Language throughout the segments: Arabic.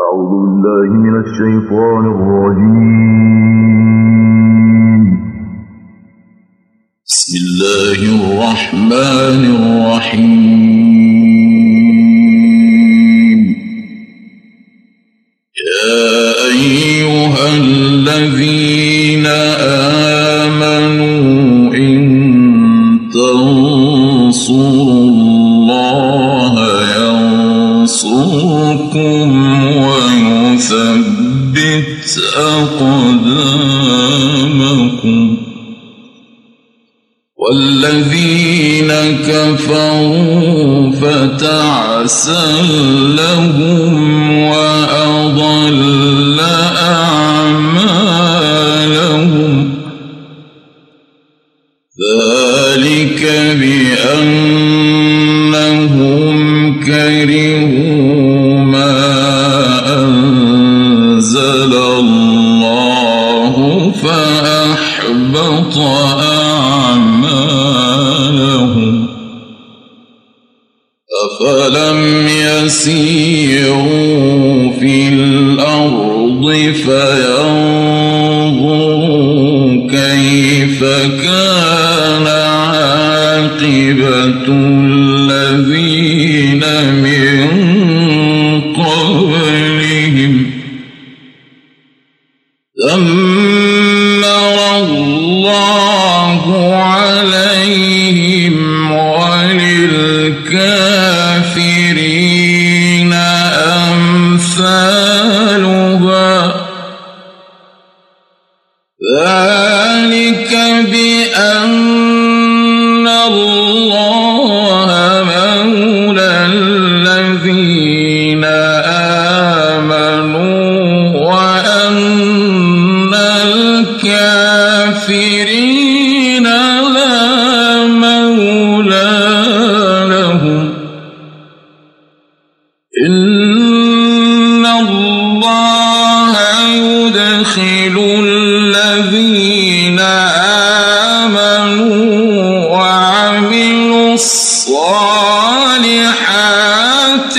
أعوذ بالله من الشيطان الرجيم. بسم الله الرحمن الرحيم. يا أيها الذين آمنوا إن تنصروا الله ينصركم ويثبت أقدامكم والذين كفروا فتعسا لهم وأضل أعمالهم ذلك بأنهم كرهوا ما أنزل الله فأحبط أعمالهم أفلم يسيروا في الأرض فينظروا كيف كان عاقبة الذين من قبلهم دمر الله عليهم وللكافرين أمثالها ذلك بأن الله مولى الذين آمنوا وأن الكافرين لا مولى لهم إن الله يدخل الذين آمنوا وعملوا الصالحات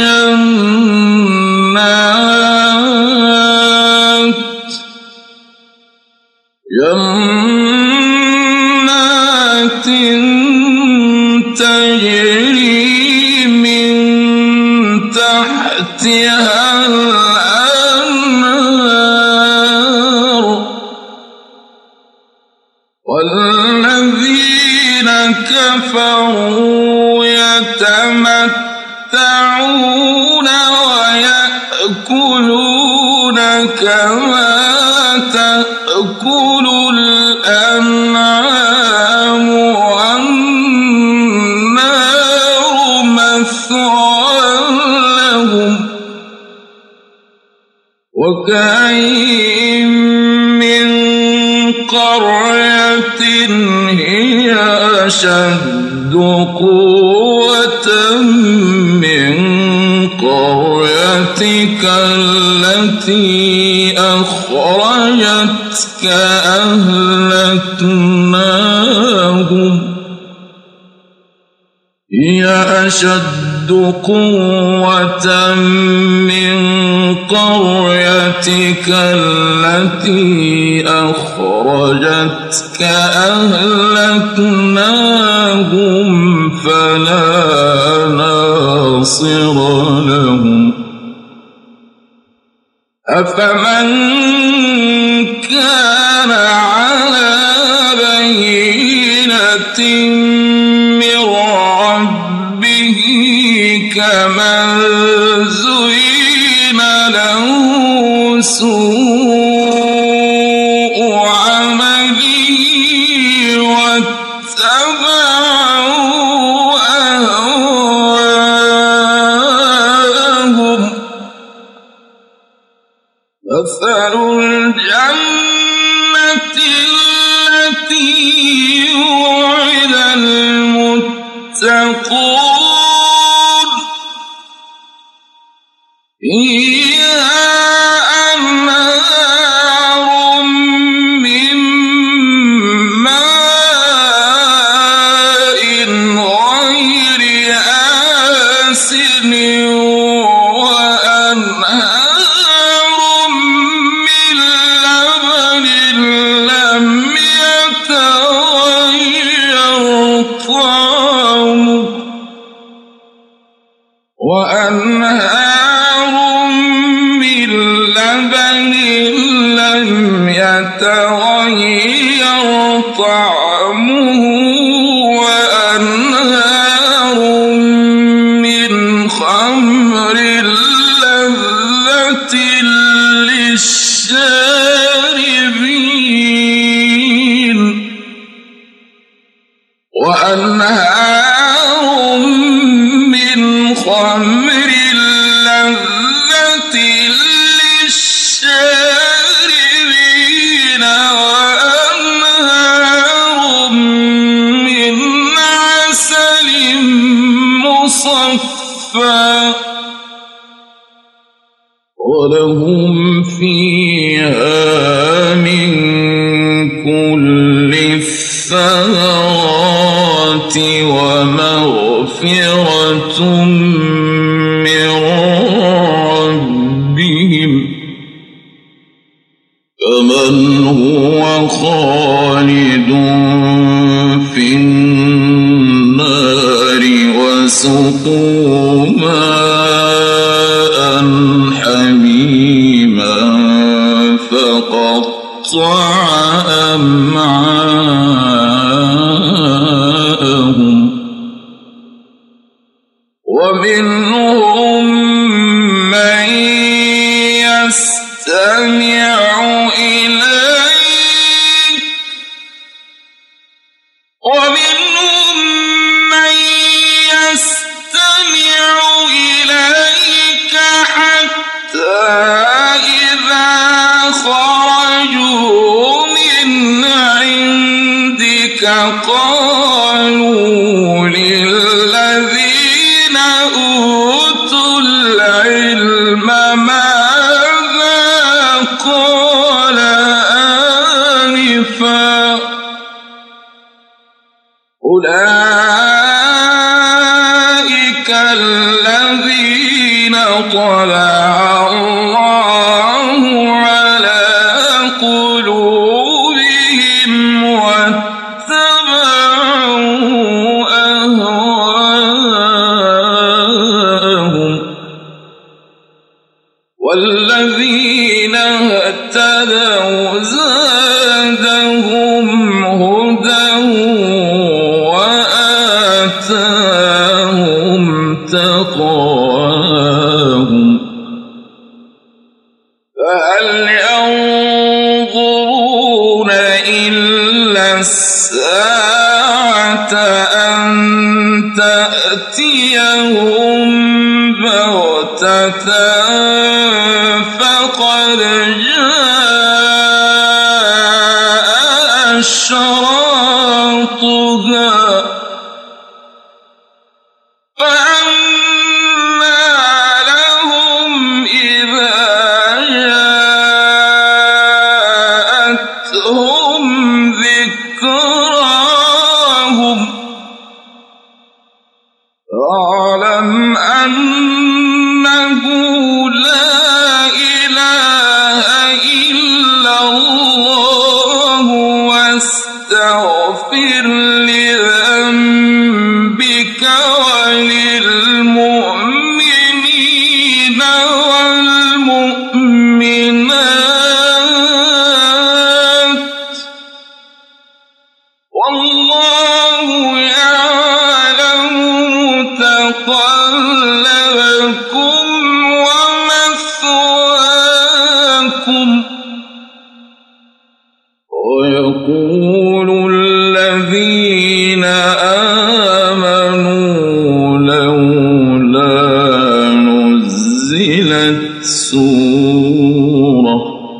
جنات تجري من تحتها الأنهار والذين كفروا يتمتعون ويأكلون كما تأكل الأنعام والنار مثوى لهم وكأين من قرية هي أشد قوة من قريتك التي أخرجتك أهلكناهم هي أشد قوة من قريتك التي أخرجتك أهلكناهم فلا ناصر لهم أفمن كان على بينة من ربه كمن زين له سوء عمله واتبعوا أهواءهم مثل الجنة التي وعد المتقون فيها أنهار من ماء غير آسن وأنهار للشاربين وأنهار من خمر لذة للشاربين وأنهار من عسل مصفى ولهم فيها من كل الثمرات ومغفرة من ربهم كمن هو خالد في النار وسقوا ماء حميما فقطع أمعاءهم ومنهم من يستمع إليك حتى إذا خرجوا من عندك قالوا للذين أوتوا العلم ماذا قال آنفا أولئك الذين طبع الله على قلوبهم واتبعوا أهواءهم والذين اهتدوا زادهم هدى وآتاهم تقواهم فهل ينظرون إلا الساعة أن تأتيهم بغتة فقد جاء أشراطها فأنى لهم إذا جاءتهم ذكراهم فاعلم أنه لا إله إلا الله واستغفر لذنبك وللمؤمنين والمؤمنات والله يعلم متقلبكم ومثواكم ويقول الذين آمنوا لولا نزلت سورة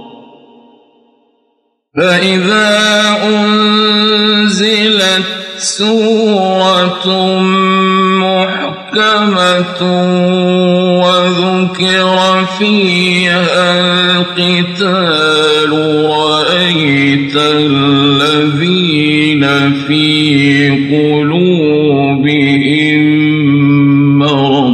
فإذا أنزلت سورة محكمة وذكر فيها القتال رأيت الذين في قلوبهم مرض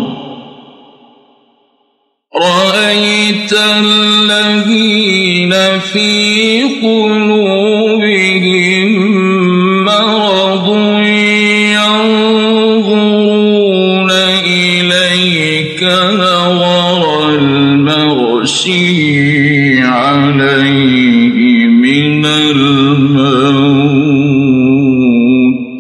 ينظرون إليك نظر المغشي عليه من الموت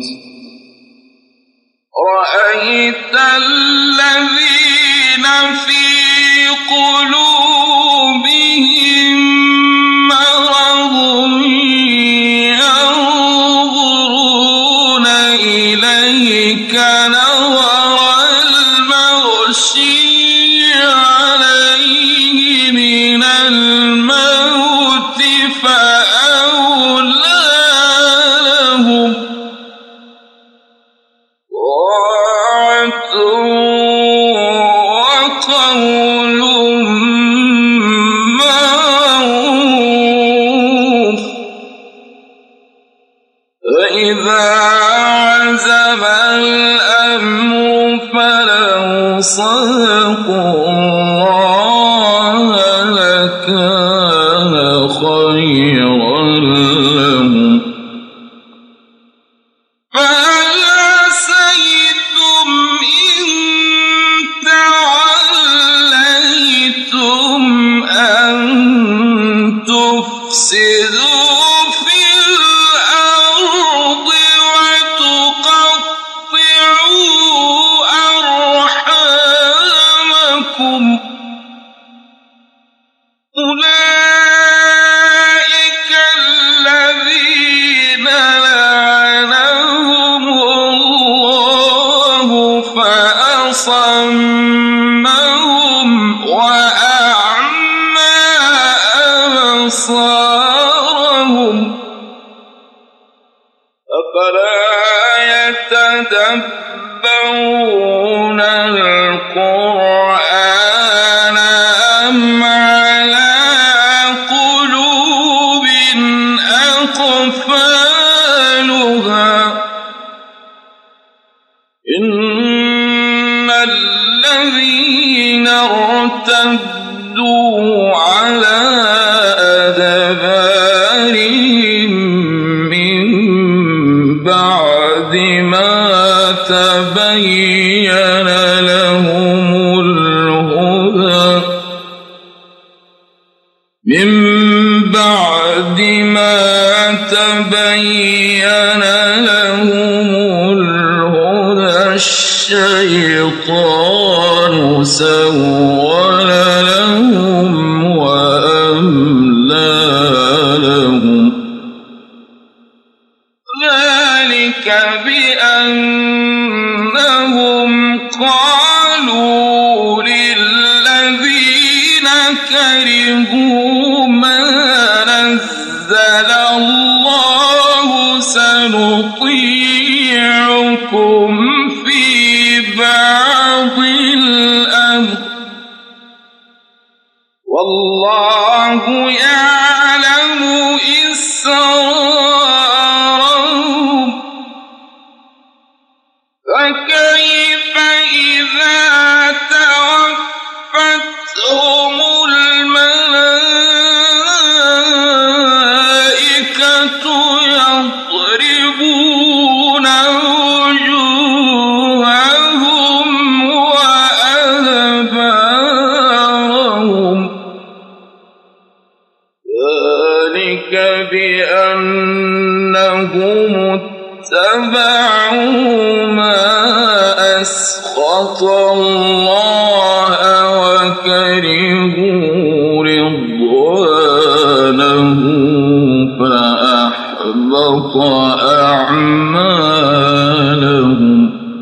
رأيت الذين في قلوبهم تفسدوا في الأرض وتقطعوا أرحامكم أولئك الذين لعنهم الله فأصمهم وأعمى أبصارهم أفلا يتدبرون القرآن أم على قلوب أقفالها إن الذين ارتدوا على أدبارهم من بعد ما تبين لهم الهدى الشيطان سول لهم وأملى لهم ذلك بأنهم قالوا للذين كرهوا ما نزل الله سنطيعكم في بعض الأمر والله يعلم إسرارهم فكيف إذا توفتهم الملائكة يضربون وجوههم وأدبارهم ذلك بأنهم اتبعوا ما أسخط الله وكرهوا رضوانه فأحبط أعمالهم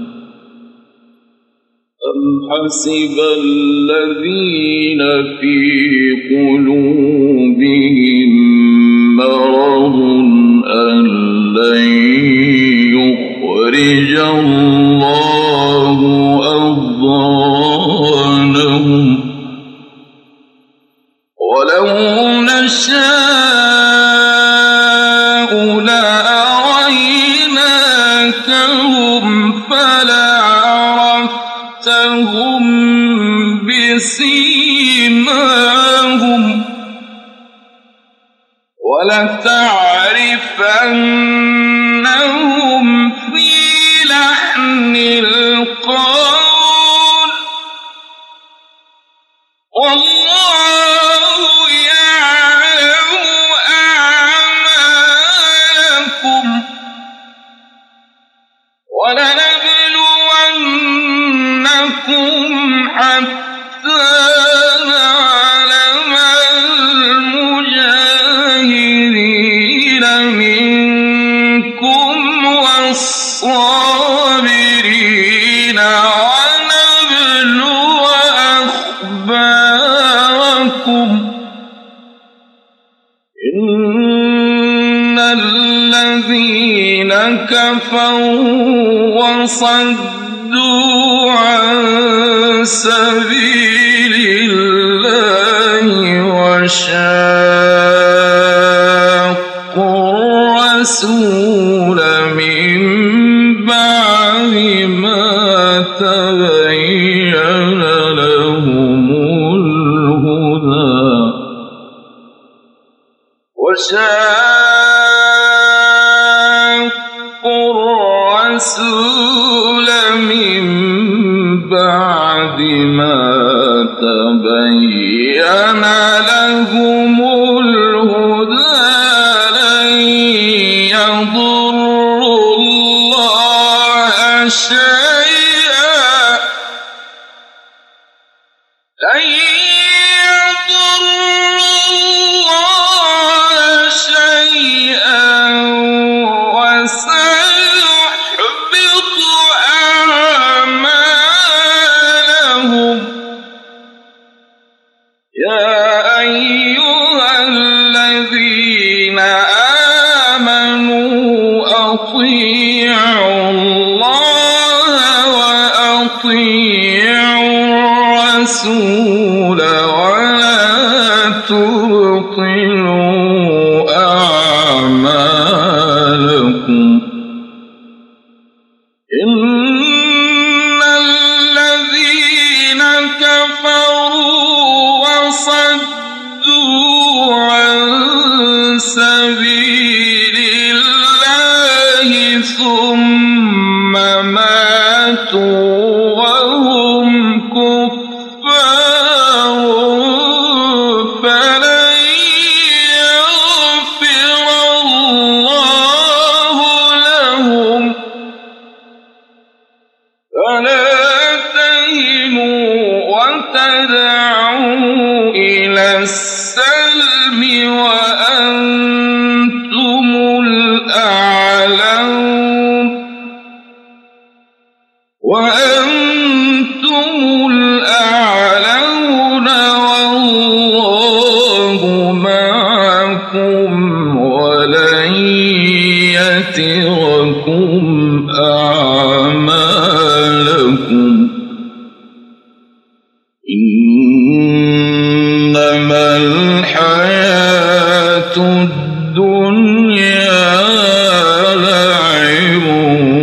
أم حسب الذين في قلوبهم مرض أن لن يخرج الله أضغانهم ولو نشاء لأريناكهم فلعرفتهم بسيماهم ولتعرفنهم في لحن القول والله يعلم أعمالكم ولنبلونكم حتى نعلم المجاهدين منكم والصابرين ونبلو أخباركم إن الذين كفروا وصدوا عن سبيل الله وشاقوا الرسول من بعد ما تبين لهم الهدى وشاقوا الرسول من بعد ما تبين لهم الهدى أيها الذين آمنوا أطيعوا الله وأطيعوا الرسول ولا تبطلوا أعمالكم إن الذين كفروا وصدوا عن سبيل الله ثم ماتوا وهم كفار فلن يغفر الله لهم فلا تهنوا وتدعوا إلى السلم وأنتم الأعلون والله معكم ولن يتركم أعمالكم إنما الحياة الدنيا لعب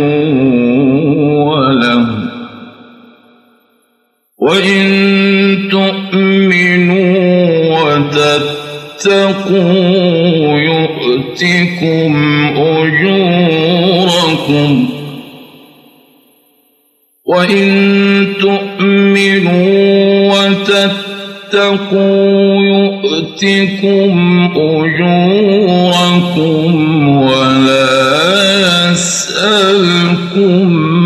ولهو وإن تؤمنوا وتتقوا يؤتكم أجوركم وإن تؤمنوا وتتقوا يؤتكم أجوركم ولا يسألكم